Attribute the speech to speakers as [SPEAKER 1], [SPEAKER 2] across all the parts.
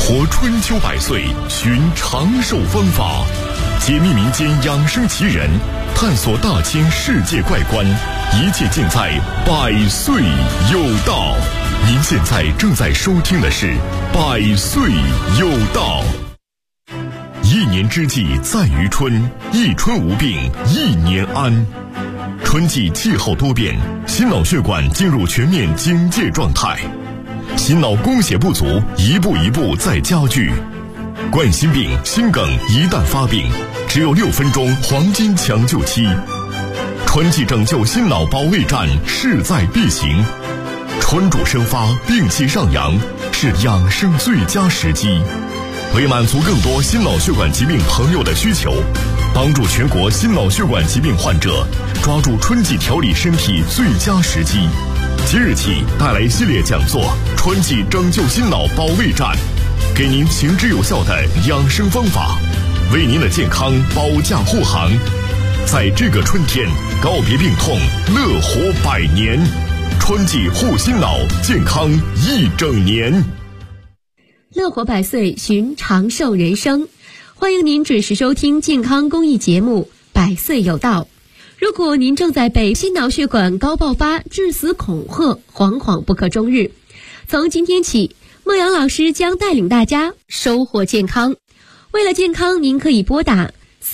[SPEAKER 1] 活春秋百岁，寻长寿方法，解密民间养生奇人，探索大千世界怪观，一切尽在百岁有道。您现在正在收听的是百岁有道。一年之计在于春，一春无病一年安。春季气候多变，心脑血管进入全面警戒状态，心脑供血不足一步一步在加剧。冠心病、心梗一旦发病，只有6分钟黄金抢救期。春季拯救心脑保卫战势在必行，春主生发，病气上扬，是养生最佳时机。为满足更多心脑血管疾病朋友的需求，帮助全国心脑血管疾病患者抓住春季调理身体最佳时机，即日起带来系列讲座春季拯救心脑保卫战，给您行之有效的养生方法，为您的健康保驾护航。在这个春天告别病痛，乐活100年，春季护心脑，健康一整年。
[SPEAKER 2] 乐活100岁，寻长寿人生。欢迎您准时收听健康公益节目百岁有道。如果您正在被心脑血管高爆发致死恐吓，惶惶不可终日，从今天起，孟阳老师将带领大家收获健康。为了健康，您可以拨打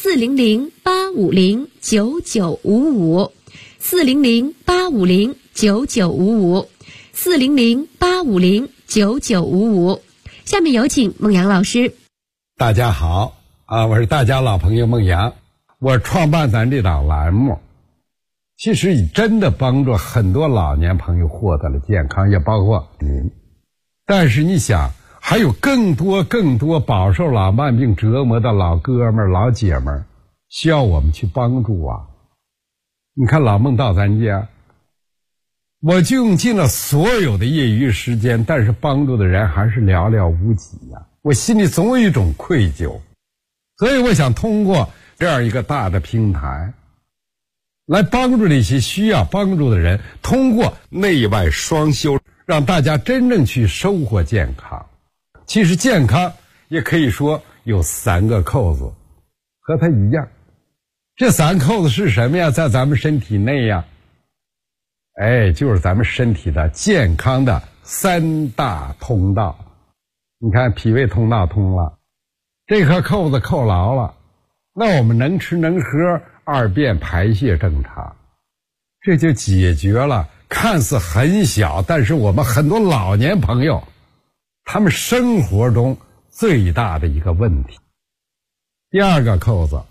[SPEAKER 2] 400-850-9955 400-850-9955 400-850-9955。下面有请孟阳老师。
[SPEAKER 3] 大家好我是大家老朋友孟阳，我创办咱这档栏目，其实真的帮助很多老年朋友获得了健康，也包括您。但是你想，还有更多饱受老慢病折磨的老哥们儿老姐们儿需要我们去帮助啊。你看老孟到咱家，我就用尽了所有的业余时间，但是帮助的人还是寥寥无几呀。我心里总有一种愧疚，所以我想通过这样一个大的平台来帮助那些需要帮助的人，通过内外双修，让大家真正去收获健康。其实健康也可以说有3个扣子，和它一样。这3扣子是什么呀？在咱们身体内呀，就是咱们身体的健康的3大通道。你看脾胃通道通了，这颗扣子扣牢了，那我们能吃能喝，2便排泄正常，这就解决了看似很小，但是我们很多老年朋友他们生活中最大的一个问题。第2个扣子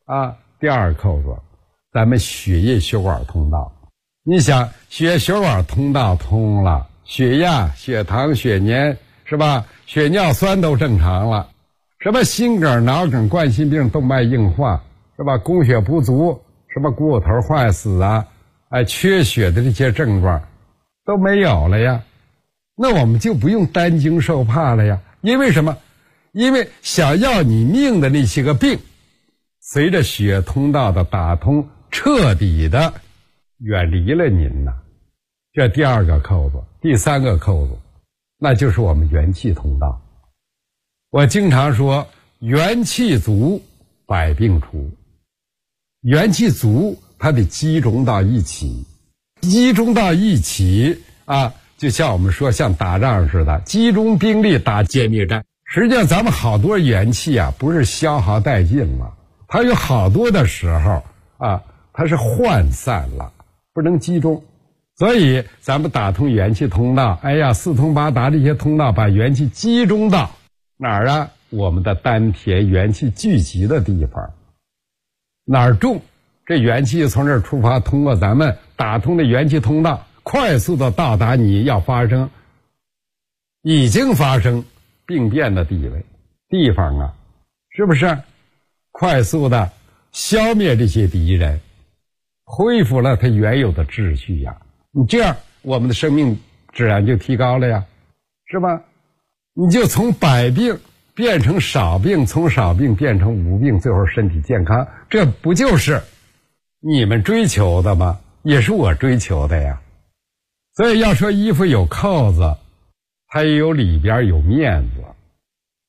[SPEAKER 3] 咱们血液血管通道。你想血液血管通道通了，血压、血糖、血粘是吧？血尿酸都正常了，什么心梗、脑梗、冠心病、动脉硬化是吧？供血不足，什么骨头坏死缺血的这些症状都没有了呀。那我们就不用担惊受怕了呀。因为什么？因为想要你命的那些个病，随着血通道的打通，彻底的远离了您呐。这第2个扣子。第3个扣子，那就是我们元气通道。我经常说，元气足，百病除。元气足，它得集中到一起，就像我们说像打仗似的，集中兵力打歼灭战。实际上咱们好多元气不是消耗殆尽了，它有好多的时候它是涣散了，不能集中。所以咱们打通元气通道，4通8达这些通道，把元气集中到哪儿啊？我们的丹田元气聚集的地方。哪儿重，这元气从这儿出发，通过咱们打通的元气通道，快速的到达你要发生已经发生病变的地方是不是？快速的消灭这些敌人，恢复了它原有的秩序呀。你这样我们的生命质量就提高了呀，是吧？你就从百病变成少病，从少病变成无病，最后身体健康，这不就是你们追求的吗？也是我追求的呀。所以要说衣服有扣子，它也有里边有面子。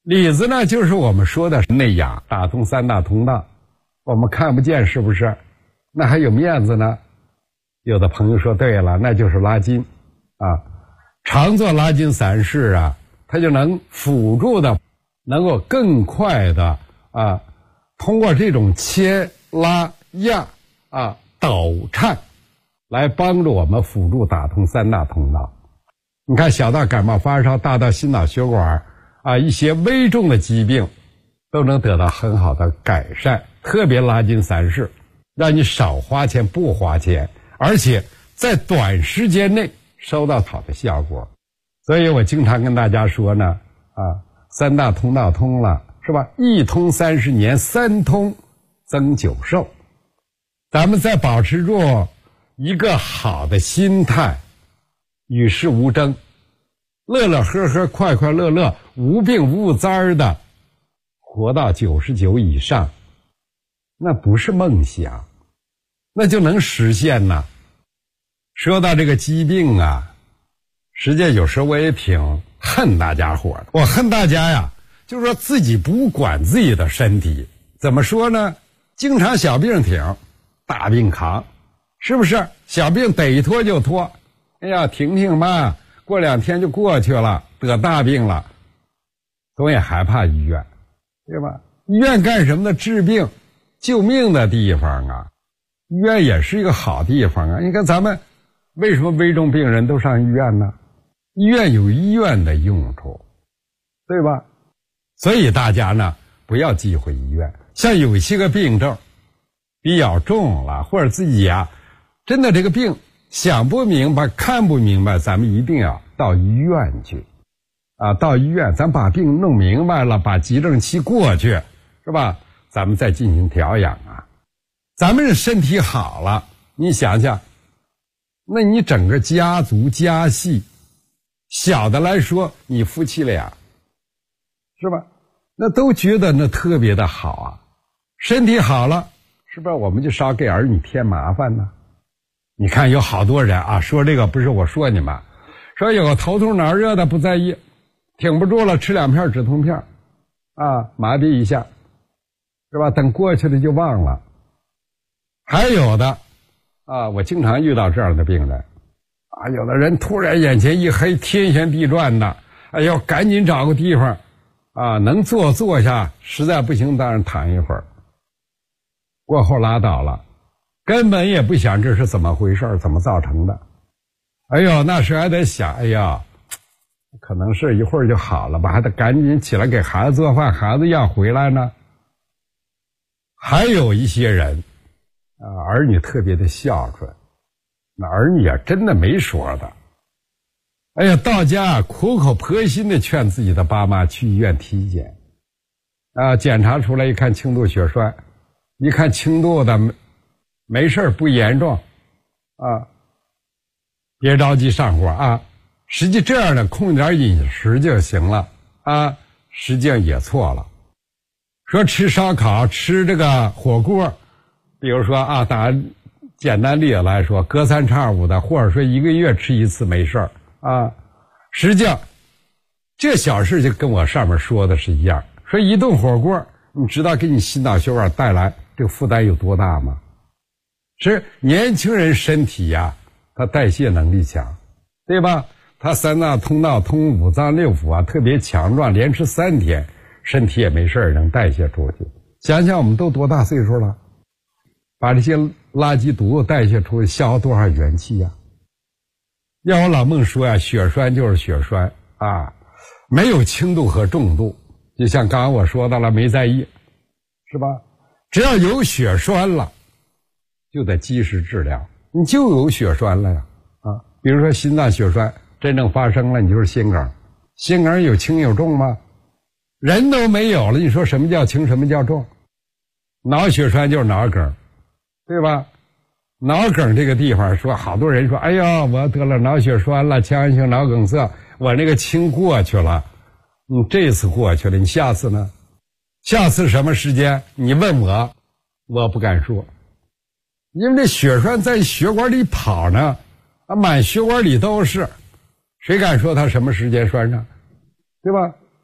[SPEAKER 3] 里子呢，就是我们说的内氧，打通三大通道，我们看不见，是不是？那还有面子呢？有的朋友说对了，那就是拉筋啊，常做拉筋散式啊，它就能辅助的，能够更快的啊，通过这种牵拉压啊抖颤，来帮助我们辅助打通三大通道。你看，小到感冒发烧，大到心脑血管啊一些危重的疾病，都能得到很好的改善。特别拉筋散式，让你少花钱不花钱，而且在短时间内收到好的效果。所以我经常跟大家说呢，三大通道通了，是吧？一通30年，三通增久寿。咱们再保持住一个好的心态，与世无争，乐乐呵呵，快快乐乐，无病无灾的活到99以上，那不是梦想，那就能实现呐。说到这个疾病啊，实际有时候我也挺恨大家伙的。我恨大家呀，就是说自己不管自己的身体。怎么说呢？经常小病挺，大病扛，是不是？小病得拖就拖，哎呀，挺吧，过2天就过去了，得大病了，总也害怕医院，对吧？医院干什么的？治病救命的地方啊，医院也是一个好地方啊。你看咱们为什么危重病人都上医院呢？医院有医院的用处，对吧？所以大家呢不要忌讳医院。像有些个病症比较重了，或者自己啊真的这个病想不明白看不明白，咱们一定要到医院去啊，到医院咱把病弄明白了，把急症期过去，是吧？咱们再进行调养啊。咱们身体好了，你想想，那你整个家族家系，小的来说你夫妻俩，是吧？那都觉得那特别的好啊。身体好了，是不是我们就少给儿女添麻烦呢？你看有好多人啊，说这个不是我说你们，说有个头痛脑热的不在意，挺不住了，吃2片止痛片啊，麻痹一下，是吧？等过去了就忘了。还有的啊，我经常遇到这样的病人啊，有的人突然眼前一黑，天旋地转的，哎呦，赶紧找个地方啊，能坐下，实在不行当然躺一会儿，过后拉倒了，根本也不想这是怎么回事，怎么造成的。哎呦，那时还得想，哎呀，可能是一会儿就好了吧，还得赶紧起来给孩子做饭，孩子要回来呢。还有一些人啊，儿女特别的孝顺，那儿女啊真的没说的。哎呀，到家苦口婆心的劝自己的爸妈去医院体检啊，检查出来一看轻度血栓，一看轻度的没事不严重啊，别着急上火啊，实际这样的控制点饮食就行了啊，实际上也错了。说吃烧烤吃这个火锅，比如说啊，打简单例子来说，隔3差5的，或者说1个月吃1次没事啊，实际上这小事就跟我上面说的是一样。说一顿火锅，你知道给你心脑血管带来这个负担有多大吗？是年轻人身体呀，他代谢能力强，对吧？他3大通道通5脏6腑啊，特别强壮，连吃3天，身体也没事能代谢出去。想想我们都多大岁数了，把这些垃圾毒代谢出去，消耗多少元气呀？要我老孟说呀，血栓就是血栓啊，没有轻度和重度。就像刚刚我说到了，没在意，是吧？只要有血栓了，就得及时治疗。你就有血栓了呀，啊，比如说心脏血栓真正发生了，你就是心梗。心梗有轻有重吗？人都没有了，你说什么叫轻，什么叫重？脑血栓就是脑梗，对吧？脑梗这个地方说，好多人说，哎呀，我得了脑血栓了，腔源性脑梗塞，我那个轻过去了。你这次过去了，你下次呢？下次什么时间？你问我，我不敢说，因为这血栓在血管里跑呢，满血管里都是，谁敢说它什么时间栓上，对吧？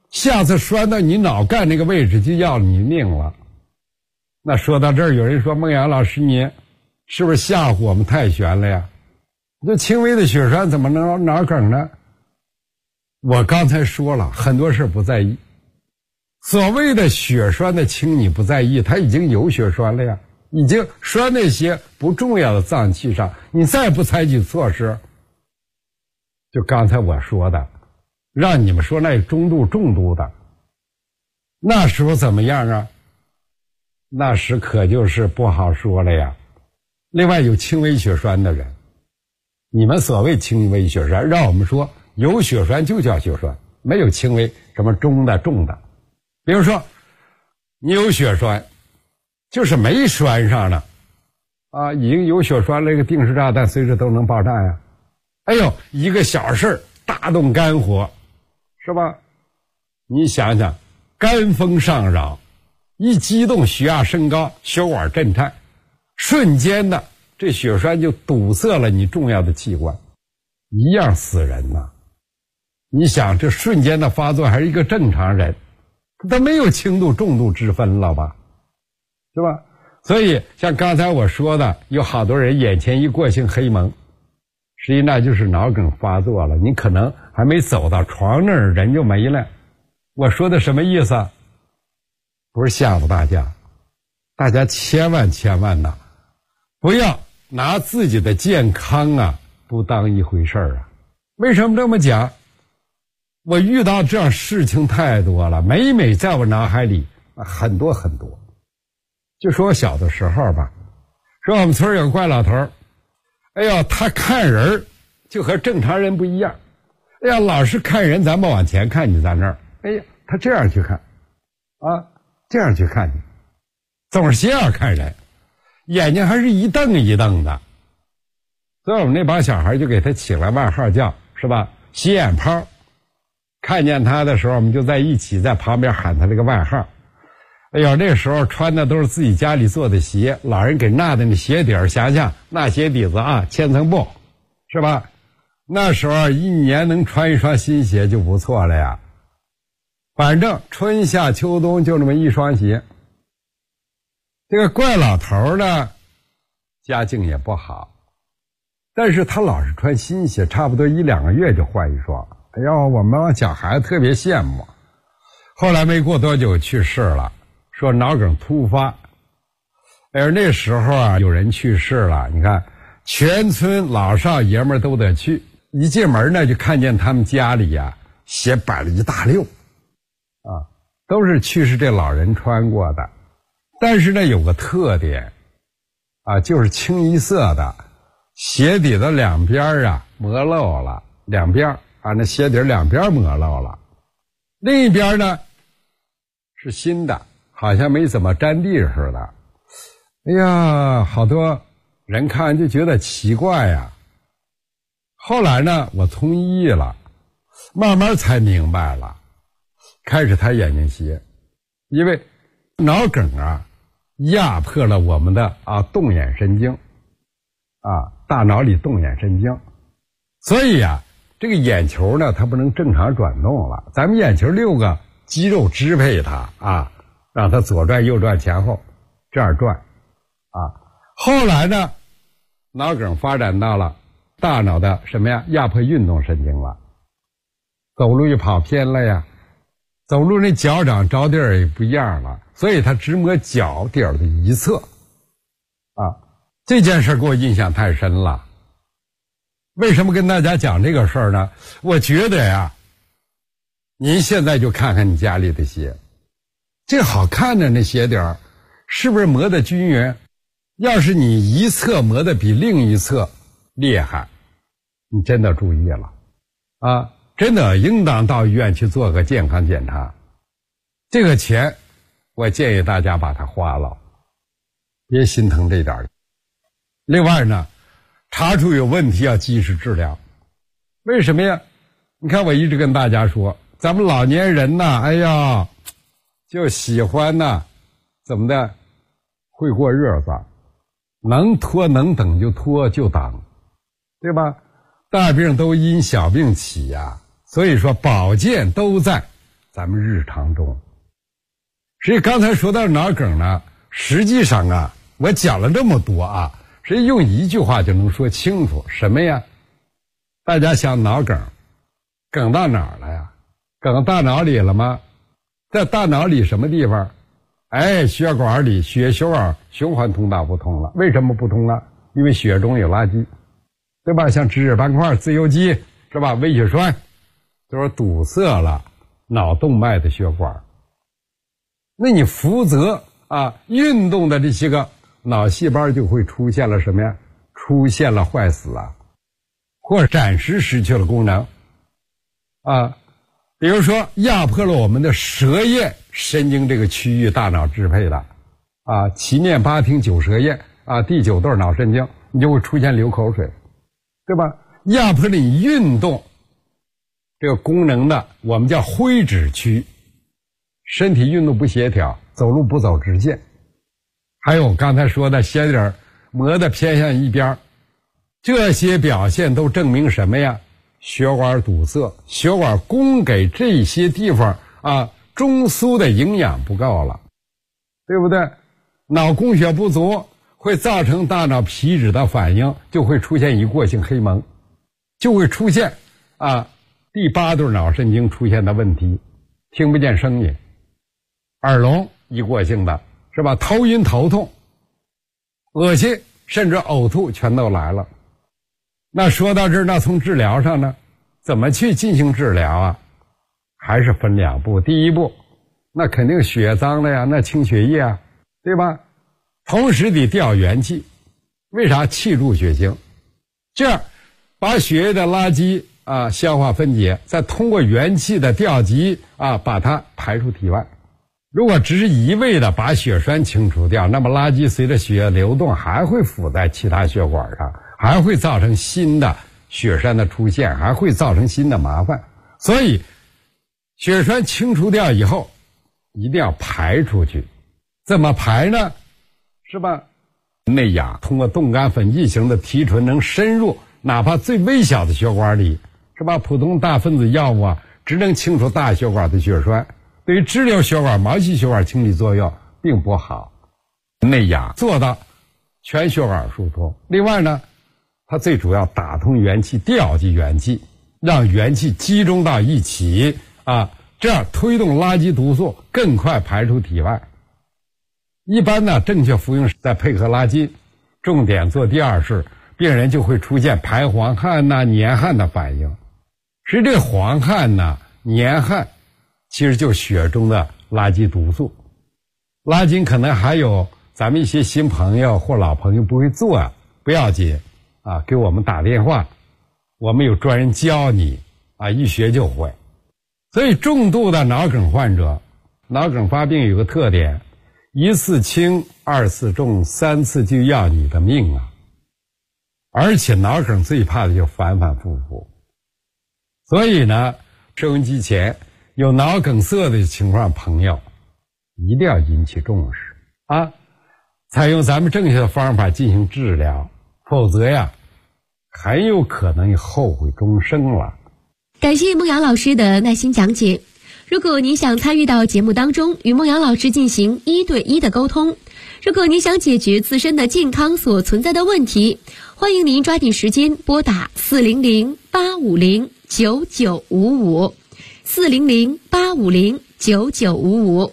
[SPEAKER 3] 下次拴到你脑干那个位置就要你命了。那说到这儿，有人说孟阳老师你是不是吓唬我们太悬了呀？这轻微的血栓怎么能脑梗呢？我刚才说了，很多事不在意。所谓的血栓的轻你不在意，它已经有血栓了呀，已经栓那些不重要的脏器上，你再不采取措施，就刚才我说的，让你们说那中度重度的，那时候怎么样啊？那时可就是不好说了呀。另外有轻微血栓的人，你们所谓轻微血栓，让我们说有血栓就叫血栓，没有轻微什么中的重的。比如说你有血栓，就是没栓上呢啊，已经有血栓了，一个定时炸弹随时都能爆炸呀。哎呦，一个小事大动肝火，是吧？你想想，肝风上扰，一激动血压升高，血管震颤，瞬间的这血栓就堵塞了你重要的器官，一样死人呐。你想这瞬间的发作还是一个正常人，他没有轻度重度之分了吧，是吧？所以像刚才我说的，有好多人眼前一过性黑蒙，实际那就是脑梗发作了，你可能还没走到床那儿人就没了。我说的什么意思啊？不是吓唬大家，大家千万的不要拿自己的健康啊不当一回事儿啊。为什么这么讲？我遇到这样事情太多了，每在我脑海里很多。就说我小的时候吧，说我们村有个怪老头，哎呀，他看人就和正常人不一样。哎呀，老是看人，咱们往前看，你在那儿，哎呀，他这样去看啊，这样去看你，总是先要看人，眼睛还是一瞪一瞪的。所以我们那帮小孩就给他起了外号叫，是吧，斜眼泡。看见他的时候，我们就在一起在旁边喊他这个外号。哎呦，那时候穿的都是自己家里做的鞋，老人给纳的那鞋底儿，想想那鞋底子啊，千层布，是吧？那时候一年能穿一双新鞋就不错了呀。反正春夏秋冬就那么一双鞋。这个怪老头呢，家境也不好，但是他老是穿新鞋，差不多1-2个月就换一双。哎呦，我们小孩子特别羡慕。后来没过多久去世了，说脑梗突发。而那时候啊，有人去世了，你看全村老少爷们都得去，一进门呢就看见他们家里呀鞋摆了一大溜啊，都是去世这老人穿过的。但是呢有个特点啊，就是清一色的，鞋底的两边啊磨漏了，两边啊，那鞋底两边磨漏了，另一边呢是新的，好像没怎么沾地似的。哎呀，好多人看就觉得奇怪呀。后来呢，我从医了，慢慢才明白了，开始他眼睛斜，因为脑梗啊压迫了我们的动眼神经啊，大脑里动眼神经，所以啊这个眼球呢它不能正常转动了，咱们眼球6个肌肉支配它啊，让它左转右转前后这样转啊。后来呢脑梗发展到了大脑的什么呀，压迫运动神经了，走路就跑偏了呀，走路那脚掌着地儿也不一样了，所以它只摸脚底儿的一侧啊。这件事给我印象太深了。为什么跟大家讲这个事儿呢？我觉得呀，您现在就看看你家里的鞋，这好看的那鞋底儿是不是磨得均匀？要是你一侧磨得比另一侧厉害，你真的注意了啊，真的应当到医院去做个健康检查。这个钱我建议大家把它花了，别心疼这点。另外呢，查出有问题要及时治疗。为什么呀？你看我一直跟大家说，咱们老年人呐，哎呀就喜欢呐怎么的，会过日子，能拖能等就拖就等，对吧？大病都因小病起呀，所以说保健都在咱们日常中。所以刚才说到脑梗呢，实际上啊，我讲了这么多啊，实际用一句话就能说清楚，什么呀？大家想脑梗，梗到哪儿了呀？梗大脑里了吗？在大脑里什么地方？血管里，血管循环通道不通了。为什么不通了？因为血中有垃圾，对吧？像脂质斑块、自由基，是吧？微血栓都是堵塞了脑动脉的血管。那你负责运动的这些个脑细胞就会出现了什么呀？出现了坏死啊，或者暂时失去了功能比如说压迫了我们的舌叶神经这个区域，大脑支配的脐面八听九舌叶第九对脑神经，你就会出现流口水，对吧？压迫了你运动这个功能的，我们叫灰质区，身体运动不协调，走路不走直线。还有我刚才说的血点磨得偏向一边，这些表现都证明什么呀？血管堵塞，血管供给这些地方中枢的营养不够了，对不对？脑供血不足会造成大脑皮质的反应，就会出现一过性黑蒙，就会出现第八对脑神经出现的问题，听不见声音，耳聋一过性的，是吧？头晕头痛、恶心甚至呕吐全都来了。那说到这儿，那从治疗上呢，怎么去进行治疗啊？还是分两步。第一步，那肯定血脏了呀，那清血液对吧？同时得调元气。为啥？气助血行，这样把血液的垃圾消化分解，再通过元气的调集把它排出体外。如果只是一味的把血栓清除掉，那么垃圾随着血液流动还会附在其他血管上，还会造成新的血栓的出现，还会造成新的麻烦。所以血栓清除掉以后一定要排出去。怎么排呢？是吧？内氧通过冻干粉剂型的提纯能深入哪怕最微小的血管里，是吧？普通大分子药物只能清除大血管的血栓，对于支流血管、毛细血管清理作用并不好。内氧做到全血管疏通。另外呢，它最主要打通元气，调集元气，让元气集中到一起这样推动垃圾毒素更快排出体外。一般呢，正确服用再配合拉筋，重点做第二式，病人就会出现排黄汗黏汗的反应。其实这个黄汗黏汗其实就是血中的垃圾毒素。拉筋可能还有咱们一些新朋友或老朋友不会做不要紧给我们打电话，我们有专人教你一学就会。所以重度的脑梗患者，脑梗发病有个特点，一次轻二次重三次就要你的命而且脑梗最怕的就是反反复复。所以呢，收音机前有脑梗塞的情况朋友一定要引起重视采用咱们正确的方法进行治疗，否则很有可能后悔终生了。
[SPEAKER 2] 感谢孟阳老师的耐心讲解。如果您想参与到节目当中，与孟阳老师进行1对1的沟通，如果您想解决自身的健康所存在的问题，欢迎您抓紧时间拨打400-850-9955 400-850-9955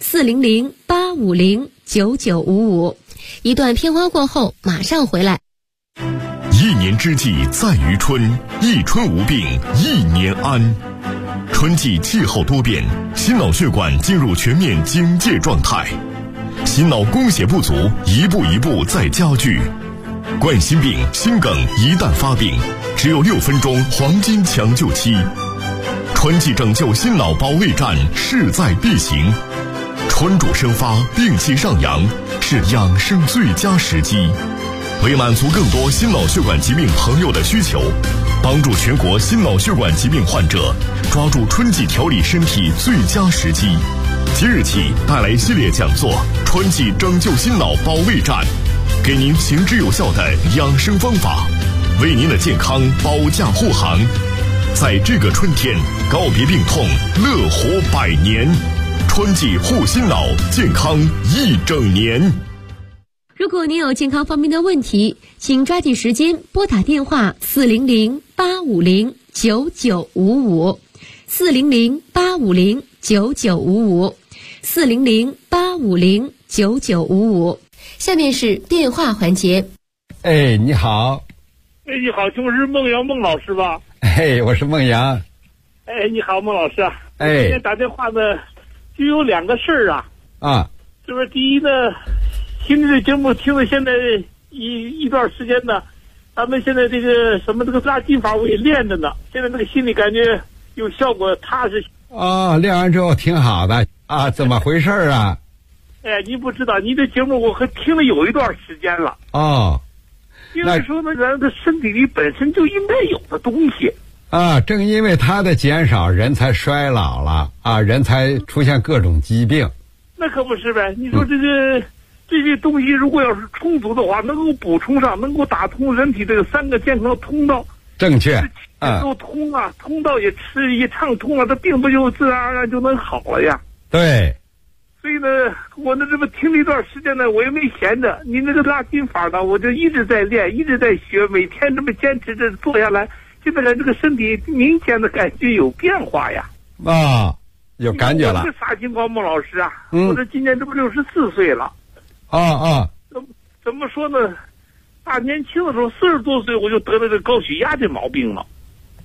[SPEAKER 2] 400-850-9955。一段片花过后马上回来。
[SPEAKER 1] 一年之计在于春，一春无病一年安。春季气候多变，心脑血管进入全面警戒状态，心脑供血不足一步一步在加剧。冠心病、心梗一旦发病，只有6分钟黄金抢救期。春季拯救心脑保卫战势在必行，春主生发，病气上扬，是养生最佳时机。为满足更多心脑血管疾病朋友的需求，帮助全国心脑血管疾病患者抓住春季调理身体最佳时机，即日起带来系列讲座《春季拯救心脑保卫战》，给您行之有效的养生方法，为您的健康保驾护航。在这个春天， 告别病痛，乐活100年。春季护心脑，健康1整年。
[SPEAKER 2] 如果您有健康方面的问题，请抓紧时间拨打电话400-850-9955 400-850-9955 400-850-9955。下面是电话环节。
[SPEAKER 3] 哎，你好。
[SPEAKER 4] 哎，你好，请问是孟阳孟老师吧？
[SPEAKER 3] 哎，我是孟阳。
[SPEAKER 4] 哎，你好，孟老师啊。
[SPEAKER 3] 哎，
[SPEAKER 4] 今天打电话呢，就有2个事儿啊。
[SPEAKER 3] 啊，
[SPEAKER 4] 这边第一呢，听这个节目听了现在一段时间呢，咱们现在这个这个拉筋法我也练着呢，现在这个心里感觉有效果，踏实。
[SPEAKER 3] 哦，练完之后挺好的啊，怎么回事啊？
[SPEAKER 4] 哎，你不知道，你的节目我可听了有一段时间了。
[SPEAKER 3] 哦，
[SPEAKER 4] 因为说呢，咱的身体里本身就应该有的东西。
[SPEAKER 3] 啊，正因为它的减少，人才衰老了啊，人才出现各种疾病。
[SPEAKER 4] 那可不是呗？你说这些东西如果要是充足的话，能够补充上，能够打通人体这个3个健康通道。
[SPEAKER 3] 正确。
[SPEAKER 4] 都通啊，通道也畅通了，这病不就自然而然就能好了呀？
[SPEAKER 3] 对。
[SPEAKER 4] 所以呢，我这么听了一段时间呢，我也没闲着。你那个拉筋法呢，我就一直在练，一直在学，每天这么坚持着做下来，现在这个身体明显的感觉有变化呀。
[SPEAKER 3] 啊，有感觉了。
[SPEAKER 4] 我这啥情况，孟老师啊？我这今年这不64岁了。怎么说呢？大年轻的时候40多岁我就得了这高血压这毛病了。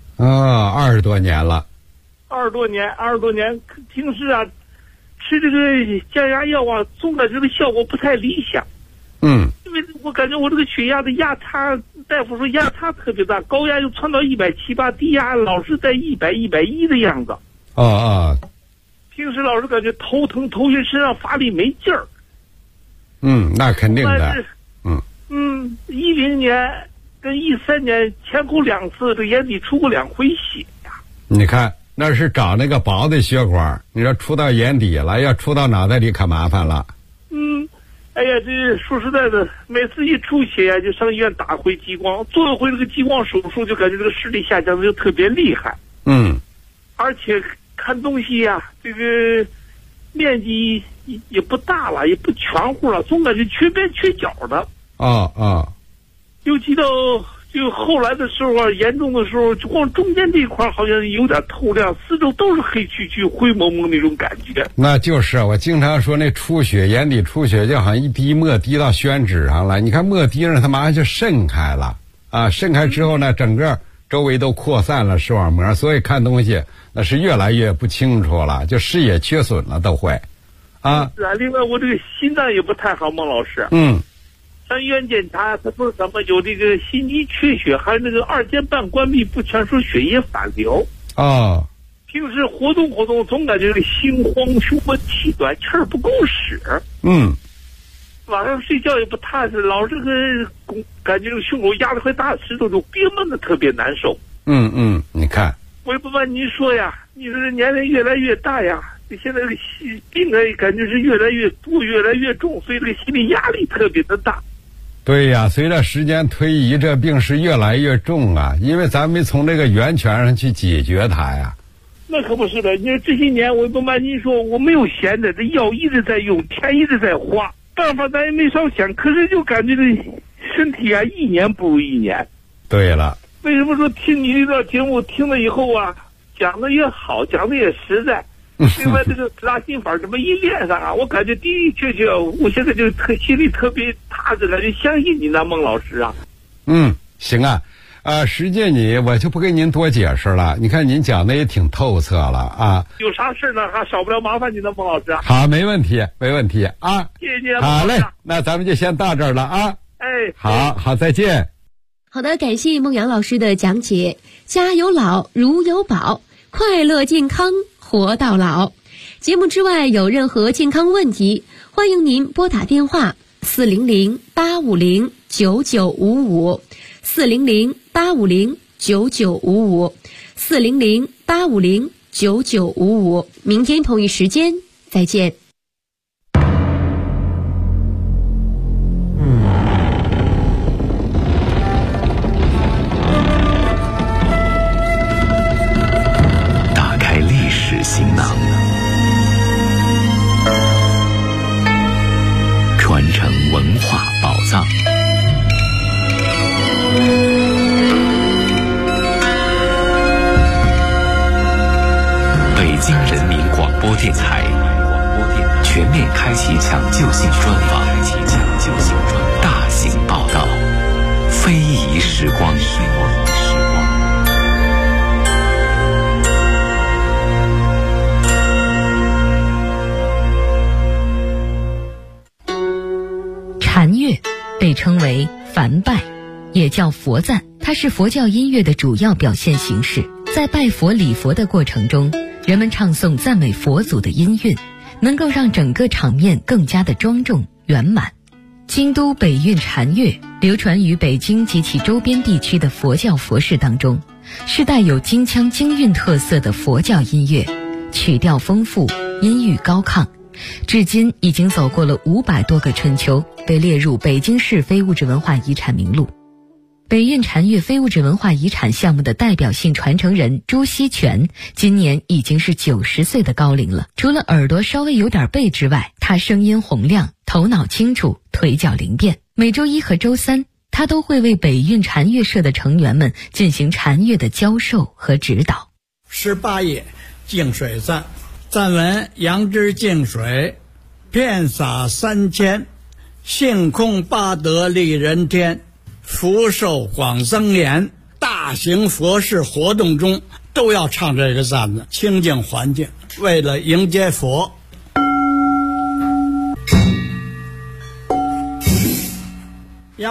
[SPEAKER 3] 20多年了。20
[SPEAKER 4] 多年，平时啊吃这个降压药啊，总感觉这个效果不太理想。因为我感觉我这个血压的压差，大夫说压差特别大，高压就窜到178，低压老是在100、110的样子。平时老是感觉头疼、头晕，身上乏力没劲儿。
[SPEAKER 3] 那肯定的。
[SPEAKER 4] 10年跟13年前后2次，这眼底出过2回血呀。
[SPEAKER 3] 你看，那是找那个薄的血管，你说出到眼底了，要出到脑袋里可麻烦了。
[SPEAKER 4] 哎呀，这说实在的，每次一出血呀，就上医院打回激光，做一回这个激光手术，就感觉这个视力下降的就特别厉害。而且看东西呀，这个面积也不大了，也不全乎了，总感觉缺边缺角的。尤其到就后来的时候啊，严重的时候，就光中间这一块好像有点透亮，四周都是黑黢黢、灰蒙蒙那种感觉。
[SPEAKER 3] 那就是我经常说，那出血，眼底出血，就好像一滴墨滴到宣纸上了。你看墨滴上，它马上就渗开了啊！渗开之后呢，整个周围都扩散了视网膜，所以看东西那是越来越不清楚了，就视野缺损了，都会啊。
[SPEAKER 4] 是啊，另外我这个心脏也不太好，孟老师。上医院检查，他说什么有这个心肌缺血，还有那个2间半关闭不全，说血液反流。平时活动活动，总感觉这个心慌、胸闷气短，气儿不够使。晚上睡觉也不踏实，老是感觉这个胸口压了块大石头，就憋闷的特别难受。
[SPEAKER 3] 你看，
[SPEAKER 4] 我也不瞒您说呀，你这年龄越来越大呀，你现在这个病啊，感觉是越来越多、越来越重，所以这个心理压力特别的大。
[SPEAKER 3] 对呀，随着时间推移，这病是越来越重啊，因为咱没从这个源泉上去解决它呀。
[SPEAKER 4] 那可不是的，你说这些年我也不瞒您说，我没有闲着，这药一直在用，钱一直在花，办法咱也没少想，可是就感觉这身体啊，一年不如一年。对了，为什么说听你这段节目听了以后啊，讲的也好，讲的也实在。另外这个拉筋法这么一练上啊，我感觉的的确确，我现在就心里特别踏实了，就相信你那孟老师啊。行啊，实际我就不跟您多解释了，你看您讲的也挺透彻了啊。有啥事呢，还少不了麻烦你的孟老师啊。好，没问题啊。谢谢你。好嘞，那咱们就先到这儿了啊。好，再见。
[SPEAKER 2] 好的，感谢孟阳老师的讲解。家有老，如有宝，快乐健康活到老。节目之外有任何健康问题，欢迎您拨打电话400-850-9955 400-850-9955 400-850-9955。明天同一时间再见。
[SPEAKER 1] 打开
[SPEAKER 5] 北京人民广播电台全面开启抢救性专访，大型报道，非遗时光。
[SPEAKER 2] 禅乐被称为梵拜，也叫佛赞，它是佛教音乐的主要表现形式。在拜佛礼佛的过程中，人们唱诵赞美佛祖的音韵，能够让整个场面更加的庄重圆满。京都北韵禅乐流传于北京及其周边地区的佛教佛事当中，是带有京腔京韵特色的佛教音乐，曲调丰富，音域高亢，至今已经走过了500多个春秋，被列入北京市非物质文化遗产名录。北韵禅乐非物质文化遗产项目的代表性传承人朱锡全今年已经是90岁的高龄了。除了耳朵稍微有点背之外，他声音洪亮，头脑清楚，腿脚灵便。每周1和周3，他都会为北韵禅乐社的成员们进行禅乐的教授和指导。
[SPEAKER 6] 18页净水赞，赞文：杨枝净水，遍洒3000，性空八德利人天，福寿广增延。大型佛事活动中都要唱这个赞子，清净环境，为了迎接佛。呀！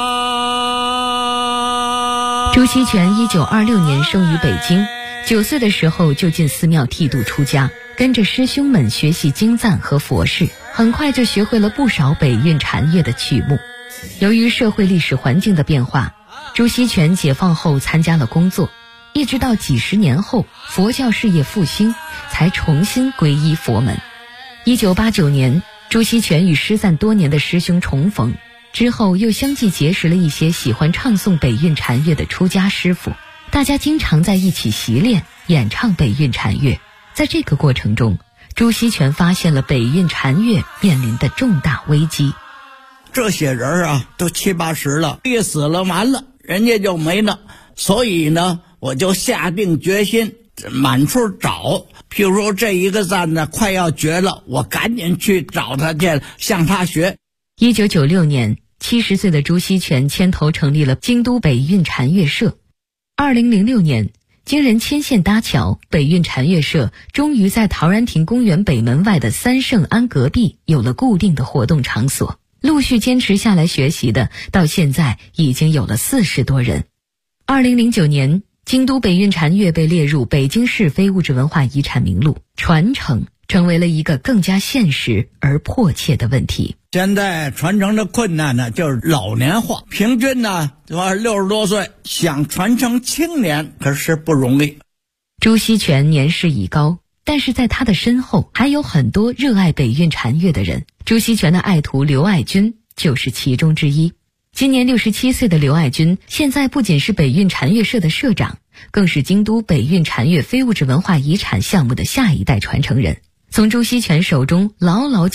[SPEAKER 2] 朱锡全1926年生于北京，9岁的时候就进寺庙剃度出家，跟着师兄们学习经赞和佛事，很快就学会了不少北韵禅乐的曲目。由于社会历史环境的变化，朱锡全解放后参加了工作，一直到几十年后佛教事业复兴，才重新皈依佛门。1989年，朱锡全与失散多年的师兄重逢，之后又相继结识了一些喜欢唱诵北韵禅乐的出家师傅，大家经常在一起习练演唱北韵禅乐。在这个过程中，朱锡全发现了北韵禅乐面临的重大危机。
[SPEAKER 6] 这些人啊，都70、80了，一死了完了，人家就没了。所以呢，我就下定决心满处找。譬如说这一个赞呢快要绝了，我赶紧去找他去，向他学。
[SPEAKER 2] 1996年，70岁的朱锡全牵头成立了京都北韵禅乐社。2006年，经人牵线搭桥，北韵禅乐社终于在陶然亭公园北门外的三圣庵隔壁有了固定的活动场所。陆续坚持下来学习的，到现在已经有了40多人。2009年，京都北韵禅乐被列入北京市非物质文化遗产名录，传承成为了一个更加现实而迫切的问题。
[SPEAKER 6] 现在传承的困难呢，就是老年化，平均呢60多岁，想传承青年可是不容易。
[SPEAKER 2] 朱锡全年事已高，但是在他的身后还有很多热爱北韵禅乐的人。朱锡全的爱徒刘爱军就是其中之一。今年67岁的刘爱军，现在不仅是北韵禅乐社的社长，更是京都北韵禅乐非物质文化遗产项目的下一代传承人。从朱锡全手中牢牢